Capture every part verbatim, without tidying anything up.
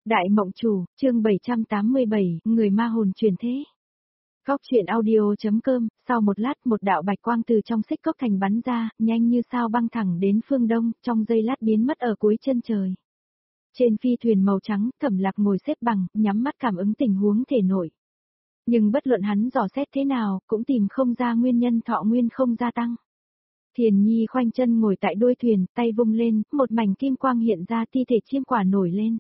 Đại Mộng Chủ, chương bảy trăm tám mươi bảy, người ma hồn truyền thế. Góc truyện audio.com, sau một lát một đạo bạch quang từ trong xích cốc thành bắn ra, nhanh như sao băng thẳng đến phương đông, trong giây lát biến mất ở cuối chân trời. Trên phi thuyền màu trắng, Thẩm Lạc ngồi xếp bằng, nhắm mắt cảm ứng tình huống thể nội. Nhưng bất luận hắn dò xét thế nào, cũng tìm không ra nguyên nhân thọ nguyên không gia tăng. Thiền Nhi khoanh chân ngồi tại đuôi thuyền, tay vung lên, một mảnh kim quang hiện ra, thi thể chiêm quả nổi lên.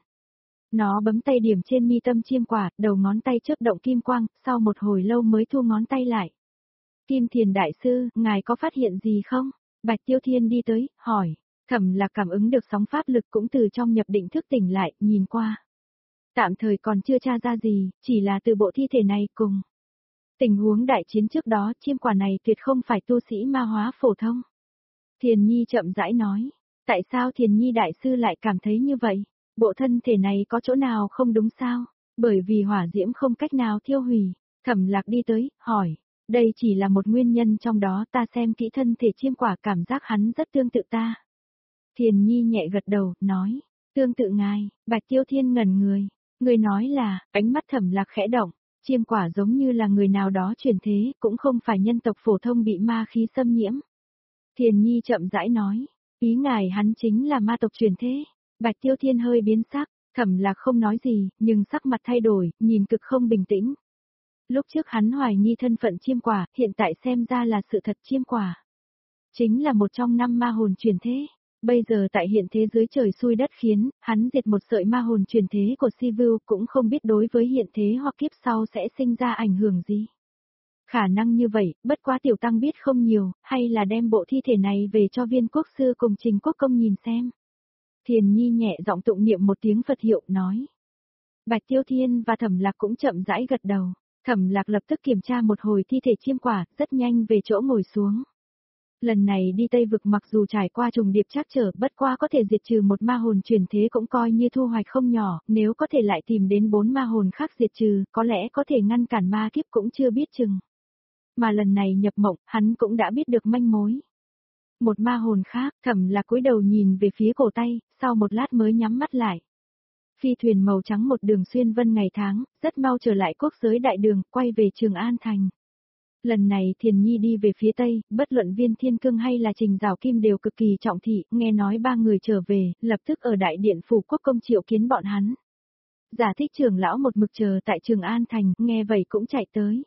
Nó bấm tay điểm trên mi tâm chiêm quả, đầu ngón tay chớp động kim quang, sau một hồi lâu mới thu ngón tay lại. Kim Thiền Đại Sư, ngài có phát hiện gì không? Bạch Tiêu Thiên đi tới, hỏi. Thẩm Lạc cảm ứng được sóng pháp lực cũng từ trong nhập định thức tỉnh lại, nhìn qua. Tạm thời còn chưa tra ra gì, chỉ là từ bộ thi thể này cùng. Tình huống đại chiến trước đó, chiêm quả này tuyệt không phải tu sĩ ma hóa phổ thông. Thiền Nhi chậm rãi nói. Tại sao Thiền Nhi Đại Sư lại cảm thấy như vậy? Bộ thân thể này có chỗ nào không đúng sao? Bởi vì hỏa diễm không cách nào thiêu hủy. Thẩm Lạc đi tới, hỏi. Đây chỉ là một nguyên nhân trong đó, ta xem kỹ thân thể chiêm quả, cảm giác hắn rất tương tự ta. Thiền Nhi nhẹ gật đầu, nói. Tương tự ngài. Bạch Tiêu Thiên ngẩn người. Người nói là, ánh mắt Thẩm Lạc khẽ động. Chiêm quả giống như là người nào đó chuyển thế, cũng không phải nhân tộc phổ thông bị ma khí xâm nhiễm. Thiền Nhi chậm rãi nói. Ý ngài hắn chính là ma tộc chuyển thế. Bạch Tiêu Thiên hơi biến sắc, Thẩm Lạc không nói gì, nhưng sắc mặt thay đổi, nhìn cực không bình tĩnh. Lúc trước hắn hoài nghi thân phận chiêm quả, hiện tại xem ra là sự thật, chiêm quả. Chính là một trong năm ma hồn chuyển thế. Bây giờ tại hiện thế dưới trời xui đất khiến, hắn diệt một sợi ma hồn chuyển thế của Sivu, cũng không biết đối với hiện thế hoặc kiếp sau sẽ sinh ra ảnh hưởng gì. Khả năng như vậy, bất quá tiểu tăng biết không nhiều, hay là đem bộ thi thể này về cho Viên Quốc Sư cùng Trình Quốc Công nhìn xem. Thiền Nhi nhẹ giọng tụng niệm một tiếng Phật hiệu, nói. Bạch Tiêu Thiên và Thẩm Lạc cũng chậm rãi gật đầu. Thẩm Lạc lập tức kiểm tra một hồi thi thể chiêm quả, rất nhanh về chỗ ngồi xuống. Lần này đi Tây Vực mặc dù trải qua trùng điệp trắc trở, bất qua có thể diệt trừ một ma hồn chuyển thế cũng coi như thu hoạch không nhỏ, nếu có thể lại tìm đến bốn ma hồn khác diệt trừ, có lẽ có thể ngăn cản ma kiếp cũng chưa biết chừng. Mà lần này nhập mộng, hắn cũng đã biết được manh mối. Một ma hồn khác, Thẩm Lạc cúi đầu nhìn về phía cổ tay, sau một lát mới nhắm mắt lại. Phi thuyền màu trắng một đường xuyên vân ngày tháng, rất mau trở lại quốc giới đại đường, quay về Trường An Thành. Lần này Thiền Nhi đi về phía Tây, bất luận Viên Thiên Cương hay là Trình Giảo Kim đều cực kỳ trọng thị, nghe nói ba người trở về, lập tức ở đại điện phủ quốc công triệu kiến bọn hắn. Giả Thích trưởng lão một mực chờ tại Trường An Thành, nghe vậy cũng chạy tới.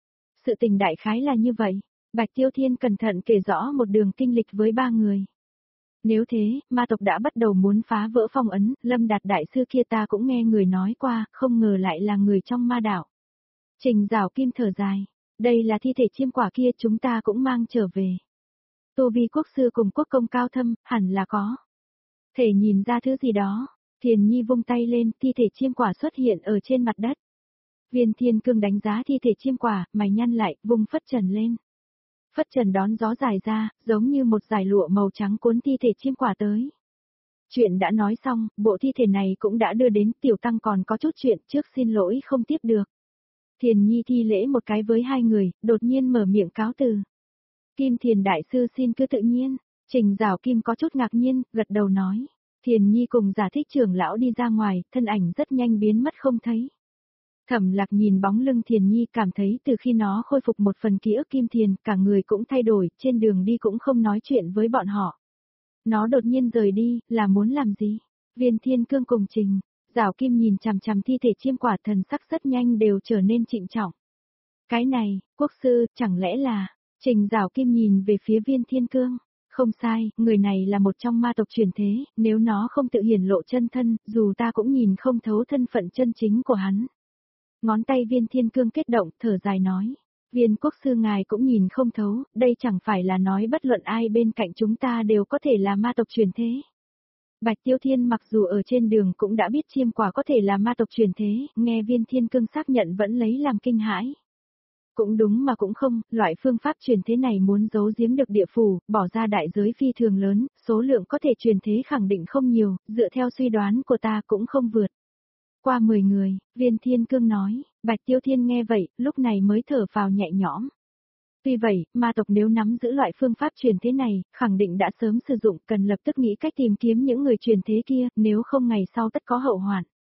Sự tình đại khái là như vậy. Bạch Tiêu Thiên cẩn thận kể rõ một đường kinh lịch với ba người. Nếu thế, ma tộc đã bắt đầu muốn phá vỡ phong ấn, Lâm Đạt Đại Sư kia ta cũng nghe người nói qua, không ngờ lại là người trong ma đạo. Trình Giảo Kim thở dài. Đây là thi thể chiêm quả kia, chúng ta cũng mang trở về. Tu vi quốc sư cùng quốc công cao thâm, hẳn là có. Thể nhìn ra thứ gì đó. Thiền Nhi vung tay lên, thi thể chiêm quả xuất hiện ở trên mặt đất. Viên Thiên Cương đánh giá thi thể chiêm quả, mày nhăn lại, vung phất trần lên. Phất trần đón gió dài ra, giống như một dải lụa màu trắng cuốn thi thể chiêm quả tới. Chuyện đã nói xong, bộ thi thể này cũng đã đưa đến, tiểu tăng còn có chút chuyện, trước xin lỗi không tiếp được. Thiền Nhi thi lễ một cái với hai người, đột nhiên mở miệng cáo từ. Kim Thiền Đại Sư xin cứ tự nhiên. Trình Giảo Kim có chút ngạc nhiên, gật đầu nói. Thiền Nhi cùng Giả Thích trưởng lão đi ra ngoài, thân ảnh rất nhanh biến mất không thấy. Thẩm Lạc nhìn bóng lưng Thiền Nhi, cảm thấy từ khi nó khôi phục một phần ký ức Kim Thiền, cả người cũng thay đổi, trên đường đi cũng không nói chuyện với bọn họ. Nó đột nhiên rời đi, là muốn làm gì? Viên Thiên Cương cùng Trình Giảo Kim nhìn chằm chằm thi thể chiêm quả, thần sắc rất nhanh đều trở nên trịnh trọng. Cái này, quốc sư, chẳng lẽ là... Trình Giảo Kim nhìn về phía Viên Thiên Cương. Không sai, người này là một trong ma tộc truyền thế, nếu nó không tự hiển lộ chân thân, dù ta cũng nhìn không thấu thân phận chân chính của hắn. Ngón tay Viên Thiên Cương kết động, thở dài nói. Viên quốc sư ngài cũng nhìn không thấu, đây chẳng phải là nói bất luận ai bên cạnh chúng ta đều có thể là ma tộc truyền thế. Bạch Tiêu Thiên mặc dù ở trên đường cũng đã biết chiêm quả có thể là ma tộc truyền thế, nghe Viên Thiên Cương xác nhận vẫn lấy làm kinh hãi. Cũng đúng mà cũng không, loại phương pháp truyền thế này muốn giấu giếm được địa phủ, bỏ ra đại giới phi thường lớn, số lượng có thể truyền thế khẳng định không nhiều, dựa theo suy đoán của ta cũng không vượt qua mười người, Viên Thiên Cương nói. Bạch Tiêu Thiên nghe vậy, lúc này mới thở vào nhẹ nhõm. Tuy vậy, ma tộc nếu nắm giữ loại phương pháp truyền thế này, khẳng định đã sớm sử dụng, cần lập tức nghĩ cách tìm kiếm những người truyền thế kia, nếu không ngày sau tất có hậu hoạn.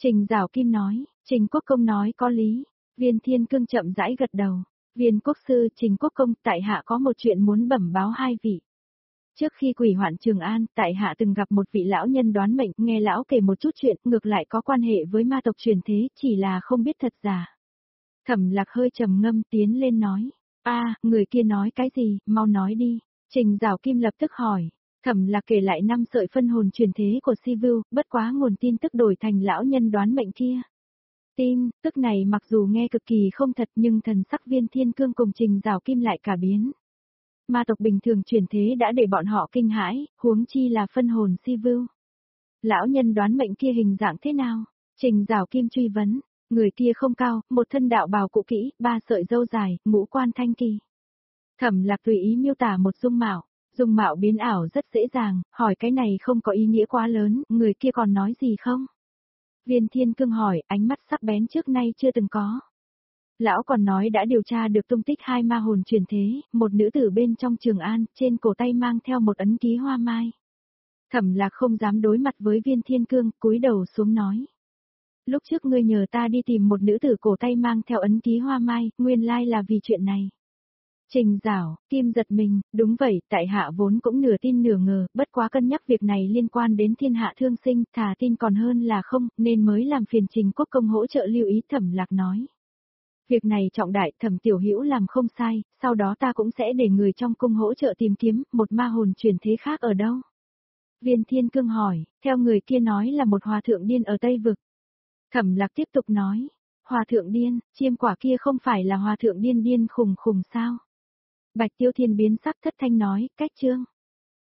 Trình Giảo Kim nói, Trình Quốc Công nói có lý. Viên Thiên Cương chậm rãi gật đầu. Viên Quốc Sư, Trình Quốc Công, tại hạ có một chuyện muốn bẩm báo hai vị. Trước khi quỷ hoạn Trường An, tại hạ từng gặp một vị lão nhân đoán mệnh, nghe lão kể một chút chuyện, ngược lại có quan hệ với ma tộc truyền thế, chỉ là không biết thật giả. Thẩm Lạc hơi trầm ngâm tiến lên nói, a, người kia nói cái gì, mau nói đi. Trình Giảo Kim lập tức hỏi. Thẩm Lạc kể lại năm sợi phân hồn truyền thế của Sivu, bất quá nguồn tin tức đổi thành lão nhân đoán mệnh kia. Tin, tức này mặc dù nghe cực kỳ không thật nhưng thần sắc Viên Thiên Cương cùng Trình Giảo Kim lại cả biến. Ma tộc bình thường truyền thế đã để bọn họ kinh hãi, huống chi là phân hồn Sivu. Lão nhân đoán mệnh kia hình dạng thế nào? Trình Giảo Kim truy vấn, người kia không cao, một thân đạo bào cũ kỹ, ba sợi râu dài, ngũ quan thanh kỳ. Thẩm Lạc tùy ý miêu tả một dung mạo, dung mạo biến ảo rất dễ dàng, hỏi cái này không có ý nghĩa quá lớn, người kia còn nói gì không? Viên Thiên Cương hỏi, ánh mắt sắc bén trước nay chưa từng có. Lão còn nói đã điều tra được tung tích hai ma hồn truyền thế, một nữ tử bên trong Trường An, trên cổ tay mang theo một ấn ký hoa mai. Thẩm Lạc không dám đối mặt với Viên Thiên Cương, cúi đầu xuống nói. Lúc trước ngươi nhờ ta đi tìm một nữ tử cổ tay mang theo ấn ký hoa mai, nguyên lai là vì chuyện này. Trình Giảo Kim giật mình, đúng vậy, tại hạ vốn cũng nửa tin nửa ngờ, bất quá cân nhắc việc này liên quan đến thiên hạ thương sinh, thà tin còn hơn là không, nên mới làm phiền Trình Quốc Công hỗ trợ lưu ý. Thẩm Lạc nói. Việc này trọng đại, Thẩm Tiểu Hữu làm không sai, sau đó ta cũng sẽ để người trong cung hỗ trợ tìm kiếm, một ma hồn truyền thế khác ở đâu? Viên Thiên Cương hỏi, theo người kia nói là một hòa thượng điên ở Tây Vực. Thẩm Lạc tiếp tục nói, hòa thượng điên, chiêm quả kia không phải là hòa thượng điên điên khùng khùng sao? Bạch Tiêu Thiên biến sắc thất thanh nói, cách chương.